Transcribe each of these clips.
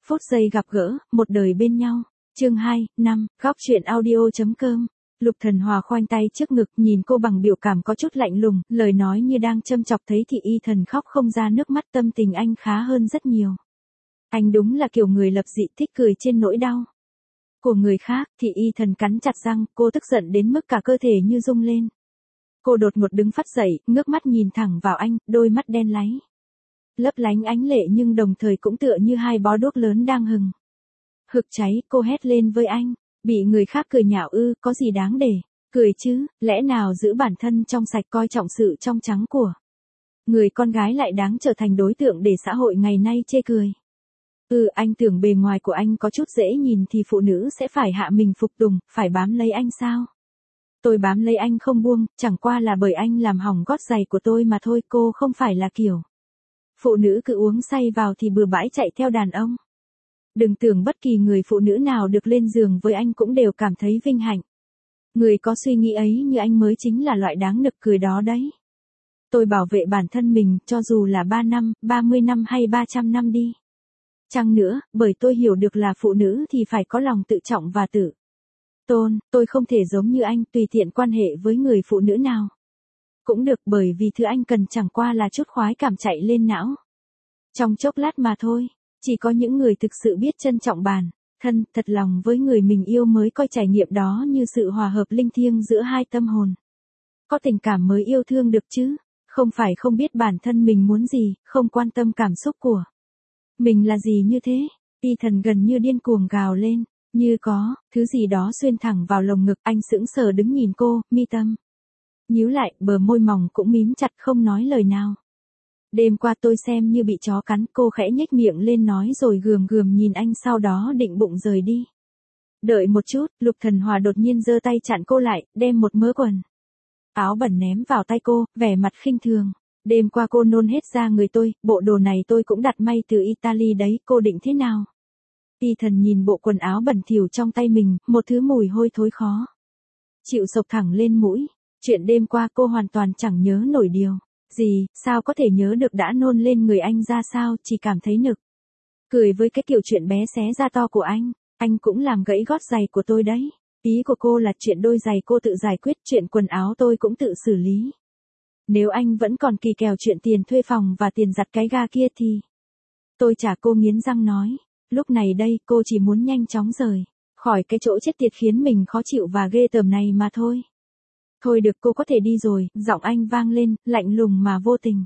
Phút giây gặp gỡ, một đời bên nhau. Chương 2, 5, góc chuyện audio.com. Lục Thần Hòa khoanh tay trước ngực nhìn cô bằng biểu cảm có chút lạnh lùng, lời nói như đang châm chọc thấy Thị Y Thần khóc không ra nước mắt. Tâm tình anh khá hơn rất nhiều. Anh đúng là kiểu người lập dị thích cười trên nỗi đau của người khác. Thị Y Thần cắn chặt răng, cô tức giận đến mức cả cơ thể như rung lên. Cô đột ngột đứng phắt dậy, ngước mắt nhìn thẳng vào anh, đôi mắt đen láy lấp lánh ánh lệ nhưng đồng thời cũng tựa như hai bó đuốc lớn đang hừng hực cháy. Cô hét lên với anh, bị người khác cười nhạo ư? Có gì đáng để cười chứ, lẽ nào giữ bản thân trong sạch coi trọng sự trong trắng của người con gái lại đáng trở thành đối tượng để xã hội ngày nay chê cười? Anh tưởng bề ngoài của anh có chút dễ nhìn thì phụ nữ sẽ phải hạ mình phục tùng, phải bám lấy anh sao? Tôi bám lấy anh không buông, chẳng qua là bởi anh làm hỏng gót giày của tôi mà thôi. Cô không phải là kiểu phụ nữ cứ uống say vào thì bừa bãi chạy theo đàn ông. Đừng tưởng bất kỳ người phụ nữ nào được lên giường với anh cũng đều cảm thấy vinh hạnh. Người có suy nghĩ ấy như anh mới chính là loại đáng nực cười đó đấy. Tôi bảo vệ bản thân mình, cho dù là 3 năm, 30 năm hay 300 năm đi chăng nữa, bởi tôi hiểu được là phụ nữ thì phải có lòng tự trọng và tự tôn. Tôi không thể giống như anh tùy tiện quan hệ với người phụ nữ nào cũng được, bởi vì thứ anh cần chẳng qua là chút khoái cảm chạy lên não trong chốc lát mà thôi. Chỉ có những người thực sự biết trân trọng bản thân, thật lòng với người mình yêu mới coi trải nghiệm đó như sự hòa hợp linh thiêng giữa hai tâm hồn. Có tình cảm mới yêu thương được chứ, không phải không biết bản thân mình muốn gì, không quan tâm cảm xúc của mình là gì như thế. Y Thần gần như điên cuồng gào lên, như có thứ gì đó xuyên thẳng vào lồng ngực. Anh sững sờ đứng nhìn cô, mi tâm nhíu lại, bờ môi mỏng cũng mím chặt không nói lời nào. Đêm qua tôi xem như bị chó cắn. Cô khẽ nhếch miệng lên nói rồi gườm gườm nhìn anh, sau đó định bụng rời đi. Đợi một chút, Lục Thần Hòa đột nhiên giơ tay chặn cô lại, đem một mớ quần áo bẩn ném vào tay cô, vẻ mặt khinh thường. Đêm qua cô nôn hết ra người tôi, bộ đồ này tôi cũng đặt may từ Italy đấy, cô định thế nào? Y Thần nhìn bộ quần áo bẩn thỉu trong tay mình, một thứ mùi hôi thối khó chịu sộc thẳng lên mũi. Chuyện đêm qua cô hoàn toàn chẳng nhớ nổi điều gì, sao có thể nhớ được đã nôn lên người anh ra sao, chỉ cảm thấy nực cười với cái kiểu chuyện bé xé da to của anh. Anh cũng làm gãy gót giày của tôi đấy. Ý của cô là chuyện đôi giày cô tự giải quyết, chuyện quần áo tôi cũng tự xử lý. Nếu anh vẫn còn kỳ kèo chuyện tiền thuê phòng và tiền giặt cái ga kia thì tôi trả. Cô nghiến răng nói. Lúc này đây cô chỉ muốn nhanh chóng rời khỏi cái chỗ chết tiệt khiến mình khó chịu và ghê tởm này mà thôi. Thôi được, cô có thể đi rồi. Giọng anh vang lên, lạnh lùng mà vô tình.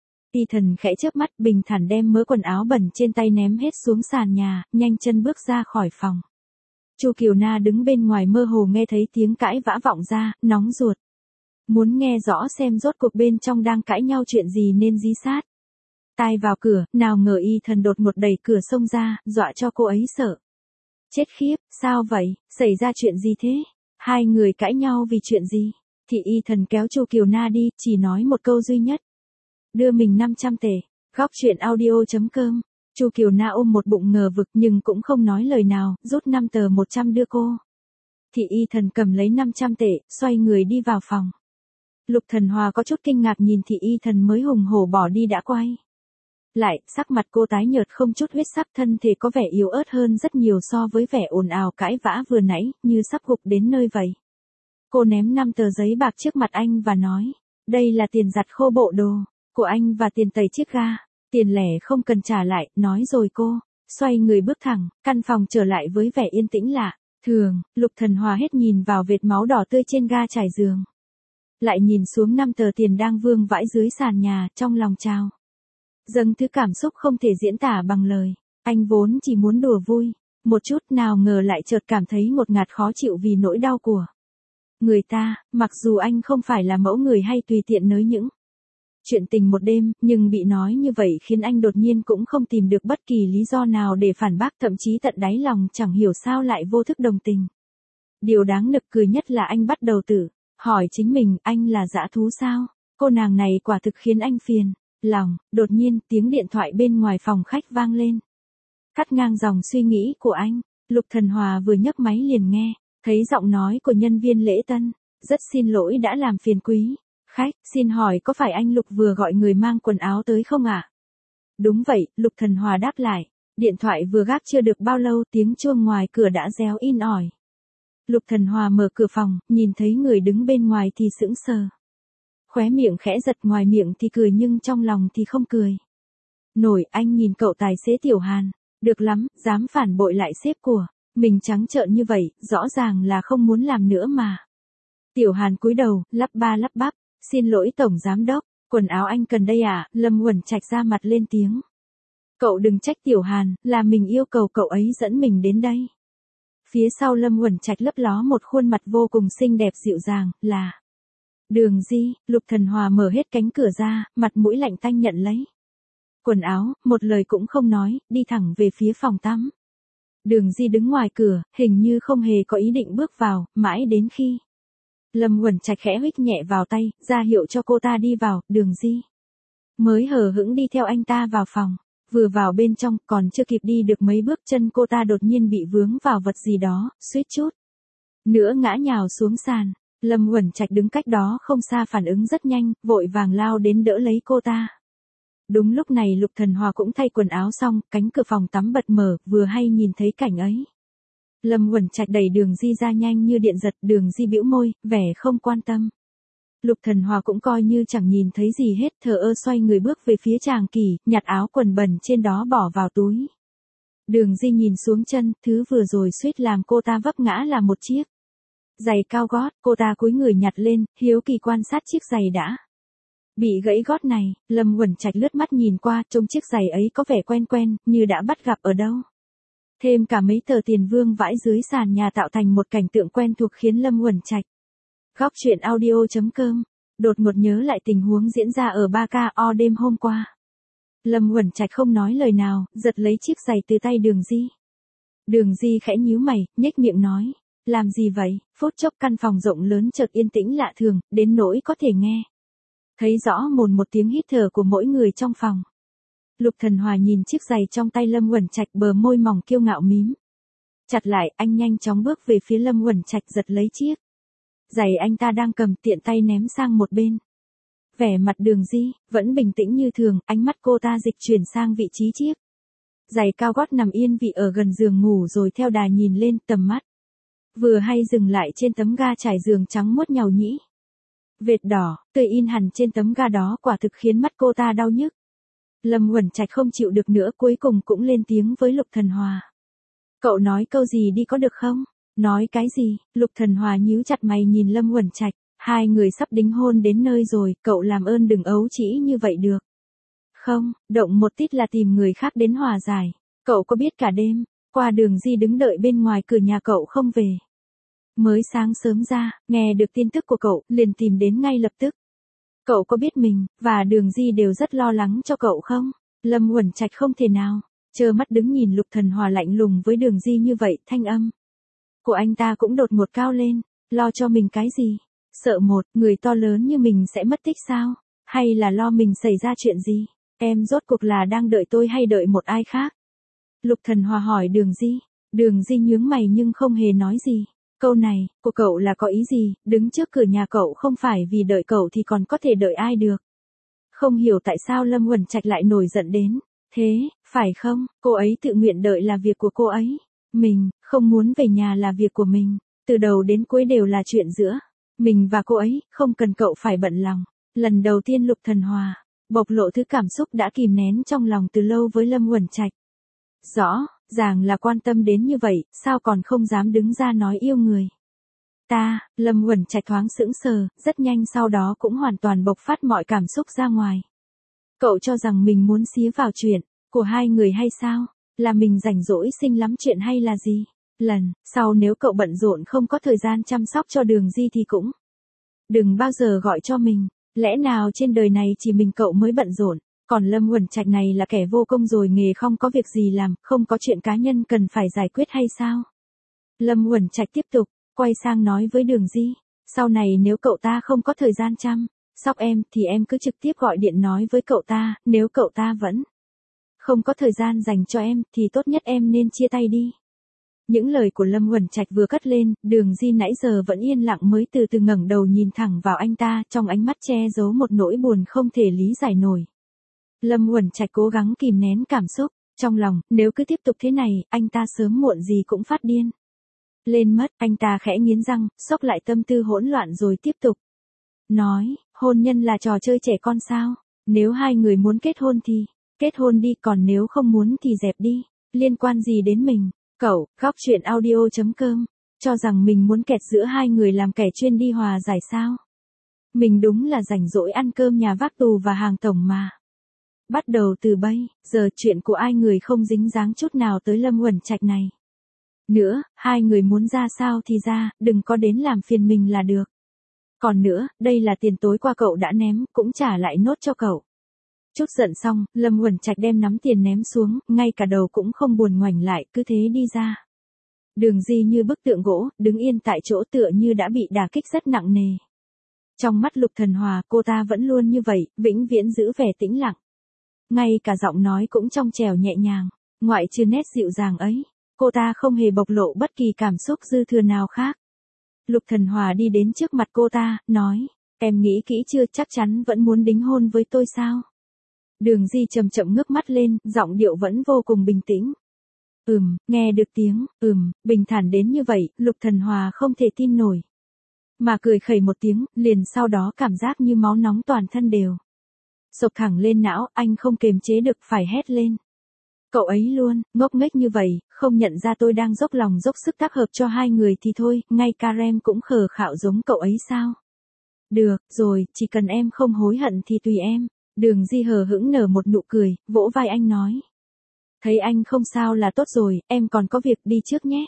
Y Thần khẽ chớp mắt, bình thản đem mớ quần áo bẩn trên tay ném hết xuống sàn nhà, nhanh chân bước ra khỏi phòng. Chu Kiều Na đứng bên ngoài mơ hồ nghe thấy tiếng cãi vã vọng ra, nóng ruột muốn nghe rõ xem rốt cuộc bên trong đang cãi nhau chuyện gì nên dí sát tai vào cửa. Nào ngờ Y Thần đột ngột đẩy cửa xông ra, dọa cho cô ấy sợ chết khiếp. Sao vậy, xảy ra chuyện gì thế? Hai người cãi nhau vì chuyện gì? Thì Y Thần kéo Chu Kiều Na đi, chỉ nói một câu duy nhất. Đưa mình 500 tệ. Góc chuyện audio.com. Chu Kiều Na ôm một bụng ngờ vực nhưng cũng không nói lời nào, rút 5 tờ 100 đưa cô. Thì Y Thần cầm lấy 500 tệ, xoay người đi vào phòng. Lục Thần Hòa có chút kinh ngạc nhìn Thị Y Thần mới hùng hổ bỏ đi đã quay lại, sắc mặt cô tái nhợt không chút huyết sắc, thân thể có vẻ yếu ớt hơn rất nhiều so với vẻ ồn ào cãi vã vừa nãy, như sắp gục đến nơi vậy. Cô ném 5 tờ giấy bạc trước mặt anh và nói, đây là tiền giặt khô bộ đồ của anh và tiền tẩy chiếc ga. Tiền lẻ không cần trả lại, nói rồi cô xoay người bước thẳng căn phòng trở lại với vẻ yên tĩnh lạ thường. Lục Thần Hòa hết nhìn vào vệt máu đỏ tươi trên ga trải giường, lại nhìn xuống 5 tờ tiền đang vương vãi dưới sàn nhà, trong lòng trào dâng thứ cảm xúc không thể diễn tả bằng lời. Anh vốn chỉ muốn đùa vui một chút, nào ngờ lại chợt cảm thấy ngột ngạt khó chịu vì nỗi đau của người ta. Mặc dù anh không phải là mẫu người hay tùy tiện nới những chuyện tình một đêm, nhưng bị nói như vậy khiến anh đột nhiên cũng không tìm được bất kỳ lý do nào để phản bác, thậm chí tận đáy lòng chẳng hiểu sao lại vô thức đồng tình. Điều đáng nực cười nhất là anh bắt đầu tự hỏi chính mình, anh là dã thú sao? Cô nàng này quả thực khiến anh phiền lòng. Đột nhiên, tiếng điện thoại bên ngoài phòng khách vang lên, cắt ngang dòng suy nghĩ của anh. Lục Thần Hòa vừa nhấc máy liền nghe thấy giọng nói của nhân viên lễ tân. Rất xin lỗi đã làm phiền quý khách, xin hỏi có phải anh Lục vừa gọi người mang quần áo tới không ạ? Đúng vậy, Lục Thần Hòa đáp lại. Điện thoại vừa gác chưa được bao lâu tiếng chuông ngoài cửa đã réo in ỏi. Lục Thần Hòa mở cửa phòng, nhìn thấy người đứng bên ngoài thì sững sờ. Khóe miệng khẽ giật, ngoài miệng thì cười nhưng trong lòng thì không cười. Nổi, anh nhìn cậu tài xế Tiểu Hàn. Được lắm, dám phản bội lại sếp của mình trắng trợn như vậy, rõ ràng là không muốn làm nữa mà. Tiểu Hàn cúi đầu, lắp ba lắp bắp, xin lỗi tổng giám đốc, quần áo anh cần đây à, Lâm Uẩn Trạch ra mặt lên tiếng. Cậu đừng trách Tiểu Hàn, là mình yêu cầu cậu ấy dẫn mình đến đây. Phía sau Lâm Uẩn Trạch lấp ló một khuôn mặt vô cùng xinh đẹp dịu dàng, là Đường Di. Lục Thần Hòa mở hết cánh cửa ra, mặt mũi lạnh tanh nhận lấy quần áo, một lời cũng không nói, đi thẳng về phía phòng tắm. Đường Di đứng ngoài cửa, hình như không hề có ý định bước vào, mãi đến khi Lâm Uẩn Trạch khẽ huých nhẹ vào tay, ra hiệu cho cô ta đi vào. Đường Di mới hờ hững đi theo anh ta vào phòng. Vừa vào bên trong, còn chưa kịp đi được mấy bước chân cô ta đột nhiên bị vướng vào vật gì đó, suýt chút nữa ngã nhào xuống sàn. Lâm Uẩn Trạch đứng cách đó không xa phản ứng rất nhanh, vội vàng lao đến đỡ lấy cô ta. Đúng lúc này Lục Thần Hòa cũng thay quần áo xong, cánh cửa phòng tắm bật mở, vừa hay nhìn thấy cảnh ấy. Lâm Uẩn Trạch đẩy Đường Di ra nhanh như điện giật, Đường Di bĩu môi, vẻ không quan tâm. Lục Thần Hòa cũng coi như chẳng nhìn thấy gì hết, thờ ơ xoay người bước về phía Tràng Kỳ, nhặt áo quần bẩn trên đó bỏ vào túi. Đường Di nhìn xuống chân, thứ vừa rồi suýt làm cô ta vấp ngã là một chiếc giày cao gót, cô ta cúi người nhặt lên, hiếu kỳ quan sát chiếc giày đã bị gãy gót này. Lâm Uẩn Trạch lướt mắt nhìn qua, trông chiếc giày ấy có vẻ quen quen, như đã bắt gặp ở đâu. Thêm cả mấy tờ tiền vương vãi dưới sàn nhà tạo thành một cảnh tượng quen thuộc khiến Lâm Uẩn Trạch Góc truyện audio.com đột ngột nhớ lại tình huống diễn ra ở 3KO đêm hôm qua. Lâm Uẩn Trạch không nói lời nào, giật lấy chiếc giày từ tay Đường Di. Đường Di khẽ nhíu mày, nhếch miệng nói, làm gì vậy? Phút chốc căn phòng rộng lớn chợt yên tĩnh lạ thường, đến nỗi có thể nghe thấy rõ mồn một tiếng hít thở của mỗi người trong phòng. Lục Thần Hòa nhìn chiếc giày trong tay Lâm Uẩn Trạch, bờ môi mỏng kiêu ngạo mím chặt lại, anh nhanh chóng bước về phía Lâm Uẩn Trạch, giật lấy chiếc giày anh ta đang cầm, tiện tay ném sang một bên. Vẻ mặt Đường Di vẫn bình tĩnh như thường, ánh mắt cô ta dịch chuyển sang vị trí chiếc giày cao gót nằm yên vị ở gần giường ngủ, rồi theo đà nhìn lên, tầm mắt vừa hay dừng lại trên tấm ga trải giường trắng muốt nhàu nhĩ. Vệt đỏ tươi in hẳn trên tấm ga đó quả thực khiến mắt cô ta đau nhức. Lâm Uẩn Trạch không chịu được nữa, cuối cùng cũng lên tiếng với Lục Thần Hòa. Cậu nói câu gì đi có được không? Nói cái gì? Lục Thần Hòa nhíu chặt mày nhìn Lâm Uẩn Trạch. Hai người sắp đính hôn đến nơi rồi, cậu làm ơn đừng ấu trĩ như vậy được không? Động một tít là tìm người khác đến hòa giải. Cậu có biết cả đêm qua Đường Di đứng đợi bên ngoài cửa nhà cậu không về. Mới sáng sớm ra, nghe được tin tức của cậu, liền tìm đến ngay lập tức. Cậu có biết mình và Đường Di đều rất lo lắng cho cậu không? Lâm Uẩn Trạch không thể nào trơ mắt đứng nhìn Lục Thần Hòa lạnh lùng với Đường Di như vậy, thanh âm của anh ta cũng đột ngột cao lên. Lo cho mình cái gì? Sợ một người to lớn như mình sẽ mất tích sao? Hay là lo mình xảy ra chuyện gì? Em rốt cuộc là đang đợi tôi hay đợi một ai khác? Lục Thần Hòa hỏi Đường Di. Đường Di nhướng mày nhưng không hề nói gì. Câu này của cậu là có ý gì? Đứng trước cửa nhà cậu không phải vì đợi cậu thì còn có thể đợi ai được? Không hiểu tại sao Lâm Uẩn Trạch lại nổi giận đến thế, phải không? Cô ấy tự nguyện đợi là việc của cô ấy. Mình không muốn về nhà là việc của mình. Từ đầu đến cuối đều là chuyện giữa mình và cô ấy, không cần cậu phải bận lòng. Lần đầu tiên Lục Thần Hòa bộc lộ thứ cảm xúc đã kìm nén trong lòng từ lâu với Lâm Uẩn Trạch. Rõ ràng là quan tâm đến như vậy, sao còn không dám đứng ra nói yêu người ta? Lâm Uẩn Trạch thoáng sững sờ, rất nhanh sau đó cũng hoàn toàn bộc phát mọi cảm xúc ra ngoài. Cậu cho rằng mình muốn xía vào chuyện của hai người hay sao? Là mình rảnh rỗi sinh lắm chuyện hay là gì? Lần sau nếu cậu bận rộn không có thời gian chăm sóc cho Đường Di thì cũng đừng bao giờ gọi cho mình. Lẽ nào trên đời này chỉ mình cậu mới bận rộn? Còn Lâm Uẩn Trạch này là kẻ vô công rồi nghề không có việc gì làm, không có chuyện cá nhân cần phải giải quyết hay sao? Lâm Uẩn Trạch tiếp tục quay sang nói với Đường Di. Sau này nếu cậu ta không có thời gian chăm sóc em thì em cứ trực tiếp gọi điện nói với cậu ta. Nếu cậu ta vẫn không có thời gian dành cho em thì tốt nhất em nên chia tay đi. Những lời của Lâm Uẩn Trạch vừa cất lên, Đường Di nãy giờ vẫn yên lặng mới từ từ ngẩng đầu nhìn thẳng vào anh ta, trong ánh mắt che giấu một nỗi buồn không thể lý giải nổi. Lâm Uẩn Trạch cố gắng kìm nén cảm xúc, Trong lòng, nếu cứ tiếp tục thế này, anh ta sớm muộn gì cũng phát điên lên mất. Anh ta khẽ nghiến răng, xốc lại tâm tư hỗn loạn rồi tiếp tục nói, hôn nhân là trò chơi trẻ con sao? Nếu hai người muốn kết hôn thì kết hôn đi, còn nếu không muốn thì dẹp đi, liên quan gì đến mình? Cậu, góc chuyện audio.com, cho rằng mình muốn kẹt giữa hai người làm kẻ chuyên đi hòa giải sao? Mình đúng là rảnh rỗi ăn cơm nhà vác tù và hàng tổng mà. Bắt đầu từ bây giờ chuyện của ai người không dính dáng chút nào tới Lâm Uẩn Trạch này. Nữa, hai người muốn ra sao thì ra, đừng có đến làm phiền mình là được. Còn nữa, đây là tiền tối qua cậu đã ném, cũng trả lại nốt cho cậu. Chút giận xong, Lâm Uẩn Trạch đem nắm tiền ném xuống, ngay cả đầu cũng không buồn ngoảnh lại, cứ thế đi ra. Đường Di như bức tượng gỗ, đứng yên tại chỗ tựa như đã bị đả kích rất nặng nề. Trong mắt Lục Thần Hòa, cô ta vẫn luôn như vậy, vĩnh viễn giữ vẻ tĩnh lặng. Ngay cả giọng nói cũng trong trẻo nhẹ nhàng, ngoại trừ nét dịu dàng ấy, cô ta không hề bộc lộ bất kỳ cảm xúc dư thừa nào khác. Lục Thần Hòa đi đến trước mặt cô ta, nói, em nghĩ kỹ chưa, chắc chắn vẫn muốn đính hôn với tôi sao? Đường Di chậm chậm ngước mắt lên, giọng điệu vẫn vô cùng bình tĩnh. Nghe được tiếng, bình thản đến như vậy, Lục Thần Hòa không thể tin nổi. Mà cười khẩy một tiếng, liền sau đó cảm giác như máu nóng toàn thân đều sộc thẳng lên não, anh không kềm chế được phải hét lên. Cậu ấy luôn, ngốc nghếch như vậy, không nhận ra tôi đang dốc lòng dốc sức tác hợp cho hai người thì thôi, ngay Karen cũng khờ khạo giống cậu ấy sao? Được, rồi, chỉ cần em không hối hận thì tùy em. Đường Di hờ hững nở một nụ cười, vỗ vai anh nói. Thấy anh không sao là tốt rồi, em còn có việc đi trước nhé.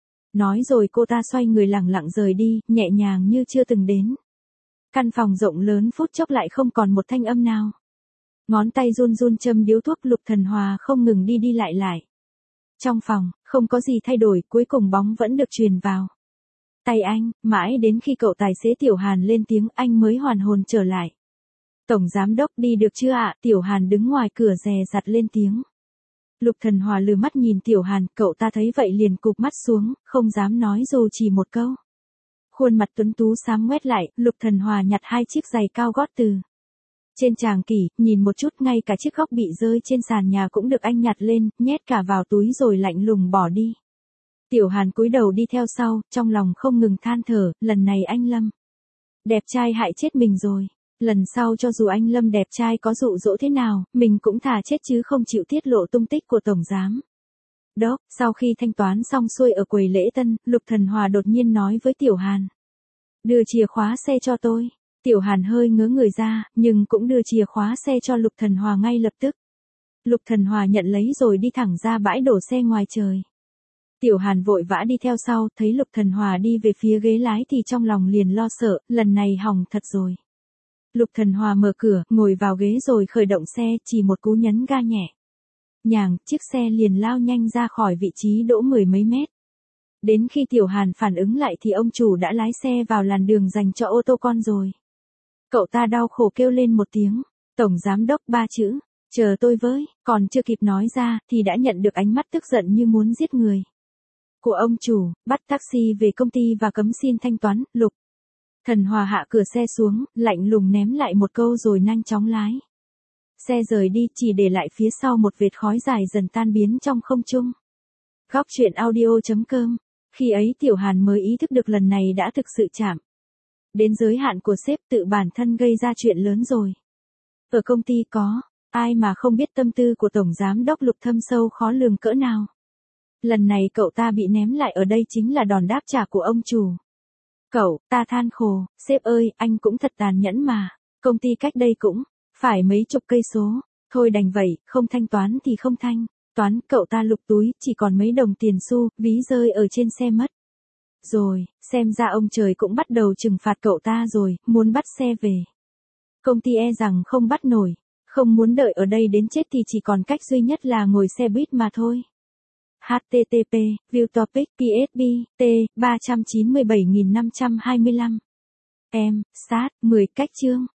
Nói rồi cô ta xoay người lẳng lặng rời đi, nhẹ nhàng như chưa từng đến. Căn phòng rộng lớn phút chốc lại không còn một thanh âm nào. Ngón tay run run châm điếu thuốc, Lục Thần Hòa không ngừng đi đi lại lại. Trong phòng, không có gì thay đổi, cuối cùng bóng vẫn được truyền vào tay anh, mãi đến khi cậu tài xế Tiểu Hàn lên tiếng anh mới hoàn hồn trở lại. Tổng giám đốc đi được chưa ạ? Tiểu Hàn đứng ngoài cửa dè dặt lên tiếng. Lục Thần Hòa lừa mắt nhìn Tiểu Hàn, cậu ta thấy vậy liền cụp mắt xuống, không dám nói dù chỉ một câu. Khuôn mặt tuấn tú xám ngoét lại, Lục Thần Hòa nhặt hai chiếc giày cao gót từ trên tràng kỷ, nhìn một chút, ngay cả chiếc góc bị rơi trên sàn nhà cũng được anh nhặt lên, nhét cả vào túi rồi lạnh lùng bỏ đi. Tiểu Hàn cúi đầu đi theo sau, trong lòng không ngừng than thở, lần này anh Lâm đẹp trai hại chết mình rồi. Lần sau cho dù anh Lâm đẹp trai có dụ dỗ thế nào, mình cũng thà chết chứ không chịu tiết lộ tung tích của tổng giám đốc. Sau khi thanh toán xong xuôi ở quầy lễ tân, Lục Thần Hòa đột nhiên nói với Tiểu Hàn. Đưa chìa khóa xe cho tôi. Tiểu Hàn hơi ngớ người ra, nhưng cũng đưa chìa khóa xe cho Lục Thần Hòa ngay lập tức. Lục Thần Hòa nhận lấy rồi đi thẳng ra bãi đổ xe ngoài trời. Tiểu Hàn vội vã đi theo sau, thấy Lục Thần Hòa đi về phía ghế lái thì trong lòng liền lo sợ, lần này hỏng thật rồi. Lục Thần Hòa mở cửa, ngồi vào ghế rồi khởi động xe, chỉ một cú nhấn ga nhẹ nhàng, chiếc xe liền lao nhanh ra khỏi vị trí đỗ mười mấy mét. Đến khi Tiểu Hàn phản ứng lại thì ông chủ đã lái xe vào làn đường dành cho ô tô con rồi. Cậu ta đau khổ kêu lên một tiếng, tổng giám đốc, 3 chữ, chờ tôi với, còn chưa kịp nói ra thì đã nhận được ánh mắt tức giận như muốn giết người của ông chủ, bắt taxi về công ty và cấm xin thanh toán. Lục Thần Hòa hạ cửa xe xuống, lạnh lùng ném lại một câu rồi nhanh chóng lái xe rời đi, chỉ để lại phía sau một vệt khói dài dần tan biến trong không trung. Góc chuyện audio.com. Khi ấy Tiểu Hàn mới ý thức được lần này đã thực sự chạm đến giới hạn của sếp, tự bản thân gây ra chuyện lớn rồi. Ở công ty có ai mà không biết tâm tư của tổng giám đốc Lục thâm sâu khó lường cỡ nào. Lần này cậu ta bị ném lại ở đây chính là đòn đáp trả của ông chủ. Cậu ta than khổ, sếp ơi, anh cũng thật tàn nhẫn mà. Công ty cách đây cũng phải mấy chục cây số. Thôi đành vậy, không thanh toán thì không thanh toán. Cậu ta lục túi, chỉ còn mấy đồng tiền xu, ví rơi ở trên xe mất rồi. Xem ra ông trời cũng bắt đầu trừng phạt cậu ta rồi, muốn bắt xe về công ty e rằng không bắt nổi. Không muốn đợi ở đây đến chết thì chỉ còn cách duy nhất là ngồi xe buýt mà thôi. http view topic psb t 397.525 em sát 10 cách chương